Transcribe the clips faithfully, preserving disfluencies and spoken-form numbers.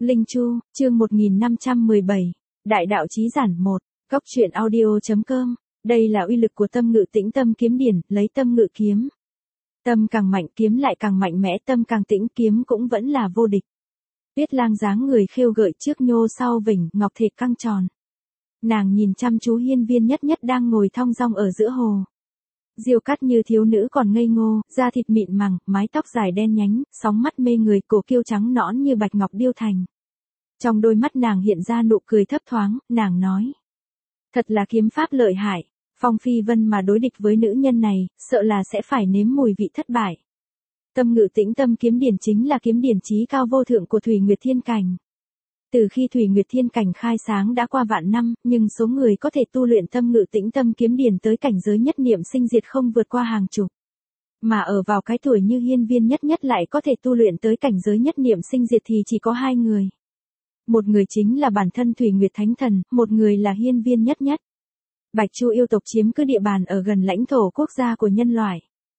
Linh Chu, chương một nghìn năm trăm mười bảy, Đại đạo chí giản một, Cốc truyện audio chấm com. Đây là uy lực của tâm ngự tĩnh tâm kiếm điển, lấy tâm ngự kiếm. Tâm càng mạnh kiếm lại càng mạnh mẽ, tâm càng tĩnh kiếm cũng vẫn là vô địch. Tuyết Lang dáng người khêu gợi trước nhô sau vỉnh, ngọc thể căng tròn. Nàng nhìn chăm chú hiên viên nhất nhất đang ngồi thong dong ở giữa hồ. Diêu cắt như thiếu nữ còn ngây ngô, da thịt mịn màng, mái tóc dài đen nhánh, sóng mắt mê người, cổ kiêu trắng nõn như bạch ngọc điêu thành. Trong đôi mắt nàng hiện ra nụ cười thấp thoáng, nàng nói. Thật là kiếm pháp lợi hại, Phong Phi Vân mà đối địch với nữ nhân này, sợ là sẽ phải nếm mùi vị thất bại. Tâm ngự tĩnh tâm kiếm điển chính là kiếm điển chí cao vô thượng của Thủy Nguyệt Thiên Cảnh. Từ khi Thủy Nguyệt Thiên Cảnh khai sáng đã qua vạn năm, nhưng số người có thể tu luyện tâm ngự tĩnh tâm kiếm điển tới cảnh giới nhất niệm sinh diệt không vượt qua hàng chục. Mà ở vào cái tuổi như hiên viên nhất nhất lại có thể tu luyện tới cảnh giới nhất niệm sinh diệt thì chỉ có hai người. Một người chính là bản thân Thủy Nguyệt Thánh Thần, một người là hiên viên nhất nhất. Bạch Chu yêu tộc chiếm cứ địa bàn ở gần lãnh thổ quốc gia của nhân loại.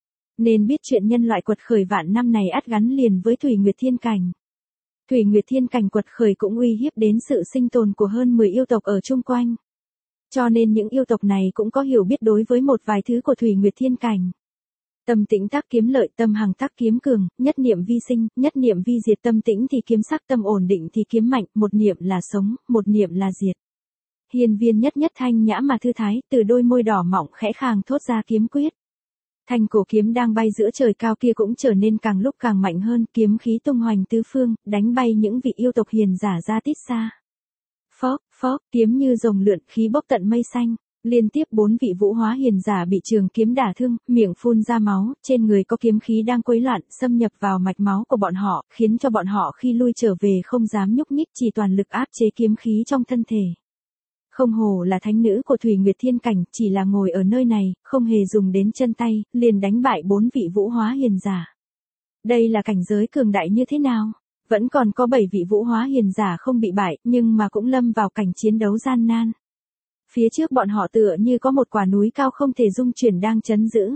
Nên biết chuyện nhân loại quật khởi vạn năm này ắt gắn liền với Thủy Nguyệt Thiên Cảnh. Thủy Nguyệt Thiên Cảnh quật khởi cũng uy hiếp đến sự sinh tồn của hơn mười yêu tộc ở chung quanh. Cho nên những yêu tộc này cũng có hiểu biết đối với một vài thứ của Thủy Nguyệt Thiên Cảnh. Tâm tĩnh tác kiếm lợi, tâm hằng tác kiếm cường, nhất niệm vi sinh, nhất niệm vi diệt, tâm tĩnh thì kiếm sắc, tâm ổn định thì kiếm mạnh, một niệm là sống, một niệm là diệt. Hiên viên nhất nhất thanh nhã mà thư thái, từ đôi môi đỏ mọng khẽ khàng thốt ra kiếm quyết. Thanh cổ kiếm đang bay giữa trời cao kia cũng trở nên càng lúc càng mạnh hơn, kiếm khí tung hoành tứ phương, đánh bay những vị yêu tộc hiền giả ra tít xa. Phốc, phốc, kiếm như rồng lượn, khí bốc tận mây xanh. Liên tiếp bốn vị vũ hóa hiền giả bị trường kiếm đả thương, miệng phun ra máu, trên người có kiếm khí đang quấy loạn, xâm nhập vào mạch máu của bọn họ, khiến cho bọn họ khi lui trở về không dám nhúc nhích, chỉ toàn lực áp chế kiếm khí trong thân thể. Không hổ là thánh nữ của Thủy Nguyệt Thiên Cảnh, chỉ là ngồi ở nơi này, không hề dùng đến chân tay, liền đánh bại bốn vị vũ hóa hiền giả. Đây là cảnh giới cường đại như thế nào? Vẫn còn có bảy vị vũ hóa hiền giả không bị bại, nhưng mà cũng lâm vào cảnh chiến đấu gian nan. Phía trước bọn họ tựa như có một quả núi cao không thể dung chuyển đang trấn giữ.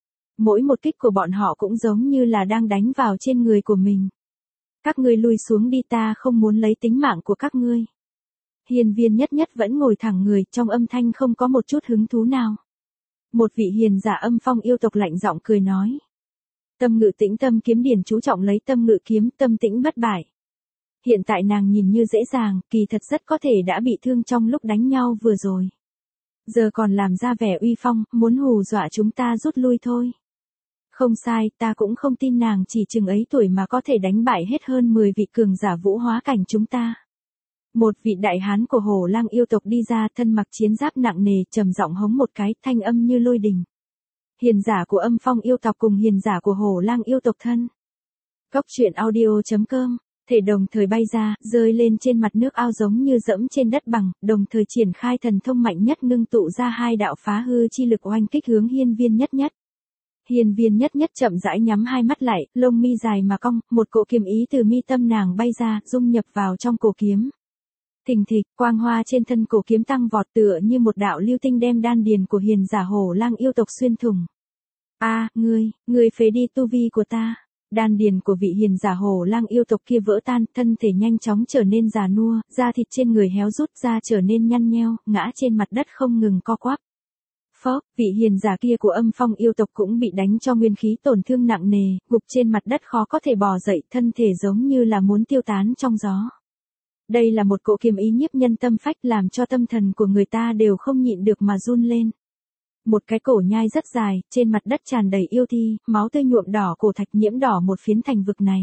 Mỗi một kích của bọn họ cũng giống như là đang đánh vào trên người của mình. Các ngươi lui xuống đi, ta không muốn lấy tính mạng của các ngươi. Hiên viên nhất nhất vẫn ngồi thẳng người, trong âm thanh không có một chút hứng thú nào. Một vị hiền giả âm phong yêu tộc lạnh giọng cười nói. Tâm ngự tĩnh tâm kiếm điển chú trọng lấy tâm ngự kiếm, tâm tĩnh bất bại. Hiện tại nàng nhìn như dễ dàng, kỳ thật rất có thể đã bị thương trong lúc đánh nhau vừa rồi. Giờ còn làm ra vẻ uy phong, muốn hù dọa chúng ta rút lui thôi. Không sai, ta cũng không tin nàng chỉ chừng ấy tuổi mà có thể đánh bại hết hơn mười vị cường giả vũ hóa cảnh chúng ta. Một vị đại hán của Hổ Lang yêu tộc đi ra, thân mặc chiến giáp nặng nề, trầm giọng hống một cái, thanh âm như lôi đình. Hiền giả của Âm Phong yêu tộc cùng hiền giả của Hổ Lang yêu tộc thân. Cốc truyện audio chấm com. Thể đồng thời bay ra, rơi lên trên mặt nước ao giống như dẫm trên đất bằng, đồng thời triển khai thần thông mạnh nhất, ngưng tụ ra hai đạo phá hư chi lực oanh kích hướng hiên viên nhất nhất. Hiên viên nhất nhất chậm rãi nhắm hai mắt lại, lông mi dài mà cong, một cỗ kiếm ý từ mi tâm nàng bay ra, dung nhập vào trong cổ kiếm. Thình thịch, quang hoa trên thân cổ kiếm tăng vọt tựa như một đạo lưu tinh đem đan điền của hiền giả Hổ Lang yêu tộc xuyên thủng. A, à, ngươi, ngươi phế đi tu vi của ta. Đan điền của vị hiền giả Hổ Lang yêu tộc kia vỡ tan, thân thể nhanh chóng trở nên già nua, da thịt trên người héo rút ra trở nên nhăn nheo, ngã trên mặt đất không ngừng co quắp. Phốc, vị hiền giả kia của Âm Phong yêu tộc cũng bị đánh cho nguyên khí tổn thương nặng nề, gục trên mặt đất khó có thể bò dậy, thân thể giống như là muốn tiêu tán trong gió. Đây là một cỗ kiếm ý nhiếp nhân tâm phách, làm cho tâm thần của người ta đều không nhịn được mà run lên. Một cái cổ nhai rất dài, trên mặt đất tràn đầy yêu thi, máu tươi nhuộm đỏ cổ thạch, nhiễm đỏ một phiến thành vực này.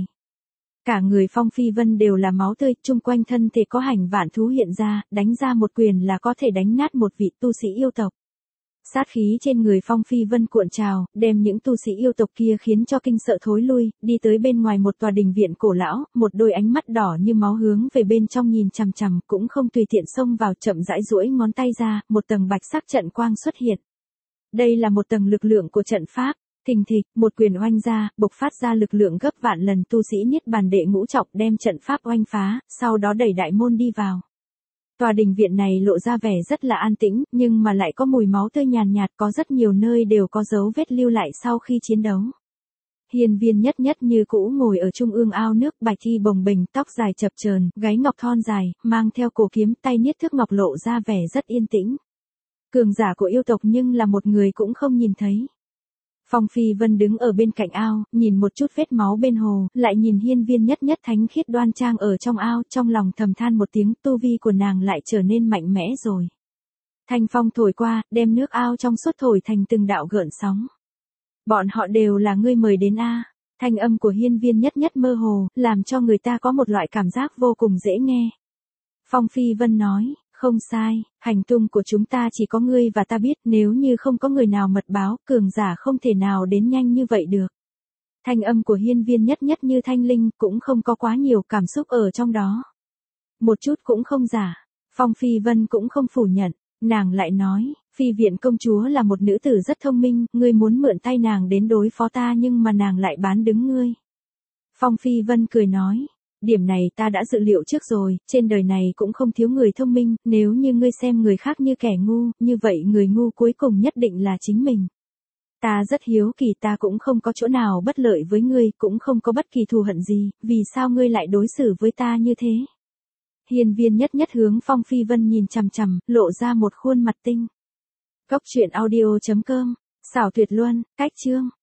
Cả người Phong Phi Vân đều là máu tươi, chung quanh thân thể có hành vạn thú hiện ra, đánh ra một quyền là có thể đánh nát một vị tu sĩ yêu tộc. Sát khí trên người Phong Phi Vân cuộn trào, đem những tu sĩ yêu tộc kia khiến cho kinh sợ thối lui, đi tới bên ngoài một tòa đình viện cổ lão, một đôi ánh mắt đỏ như máu hướng về bên trong nhìn chằm chằm, cũng không tùy tiện xông vào, chậm rãi duỗi ngón tay ra, một tầng bạch sắc trận quang xuất hiện. Đây là một tầng lực lượng của trận pháp. Thình thịch, một quyền oanh ra, bộc phát ra lực lượng gấp vạn lần, tu sĩ Niết Bàn đệ ngũ trọng đem trận pháp oanh phá, sau đó đẩy đại môn đi vào. Tòa đình viện này lộ ra vẻ rất là an tĩnh, nhưng mà lại có mùi máu tươi nhàn nhạt, có rất nhiều nơi đều có dấu vết lưu lại sau khi chiến đấu. Hiên Viên Nhất Nhất như cũ ngồi ở trung ương ao nước, bạch thi bồng bềnh, tóc dài chập chờn, gáy ngọc thon dài, mang theo cổ kiếm, tay niết thước ngọc lộ ra vẻ rất yên tĩnh. Cường giả của yêu tộc nhưng là một người cũng không nhìn thấy. Phong Phi Vân đứng ở bên cạnh ao, nhìn một chút vết máu bên hồ, lại nhìn Hiên Viên Nhất Nhất thánh khiết đoan trang ở trong ao, trong lòng thầm than một tiếng, tu vi của nàng lại trở nên mạnh mẽ rồi. Thanh phong thổi qua, đem nước ao trong suốt thổi thành từng đạo gợn sóng. Bọn họ đều là ngươi mời đến a. Thanh âm của Hiên Viên Nhất Nhất mơ hồ, làm cho người ta có một loại cảm giác vô cùng dễ nghe. Phong Phi Vân nói, không sai, hành tung của chúng ta chỉ có ngươi và ta biết, nếu như không có người nào mật báo, cường giả không thể nào đến nhanh như vậy được. Thanh âm của Hiên Viên Nhất Nhất như thanh linh, cũng không có quá nhiều cảm xúc ở trong đó. Một chút cũng không giả. Phong Phi Vân cũng không phủ nhận, nàng lại nói, Phi viện công chúa là một nữ tử rất thông minh, ngươi muốn mượn tay nàng đến đối phó ta nhưng mà nàng lại bán đứng ngươi. Phong Phi Vân cười nói, điểm này ta đã dự liệu trước rồi, trên đời này cũng không thiếu người thông minh, nếu như ngươi xem người khác như kẻ ngu, như vậy người ngu cuối cùng nhất định là chính mình. Ta rất hiếu kỳ, ta cũng không có chỗ nào bất lợi với ngươi, cũng không có bất kỳ thù hận gì, vì sao ngươi lại đối xử với ta như thế? Hiên Viên Nhất Nhất hướng Phong Phi Vân nhìn chằm chằm, lộ ra một khuôn mặt tinh. Cốc truyện audio chấm com, xảo tuyệt luân, cách chương.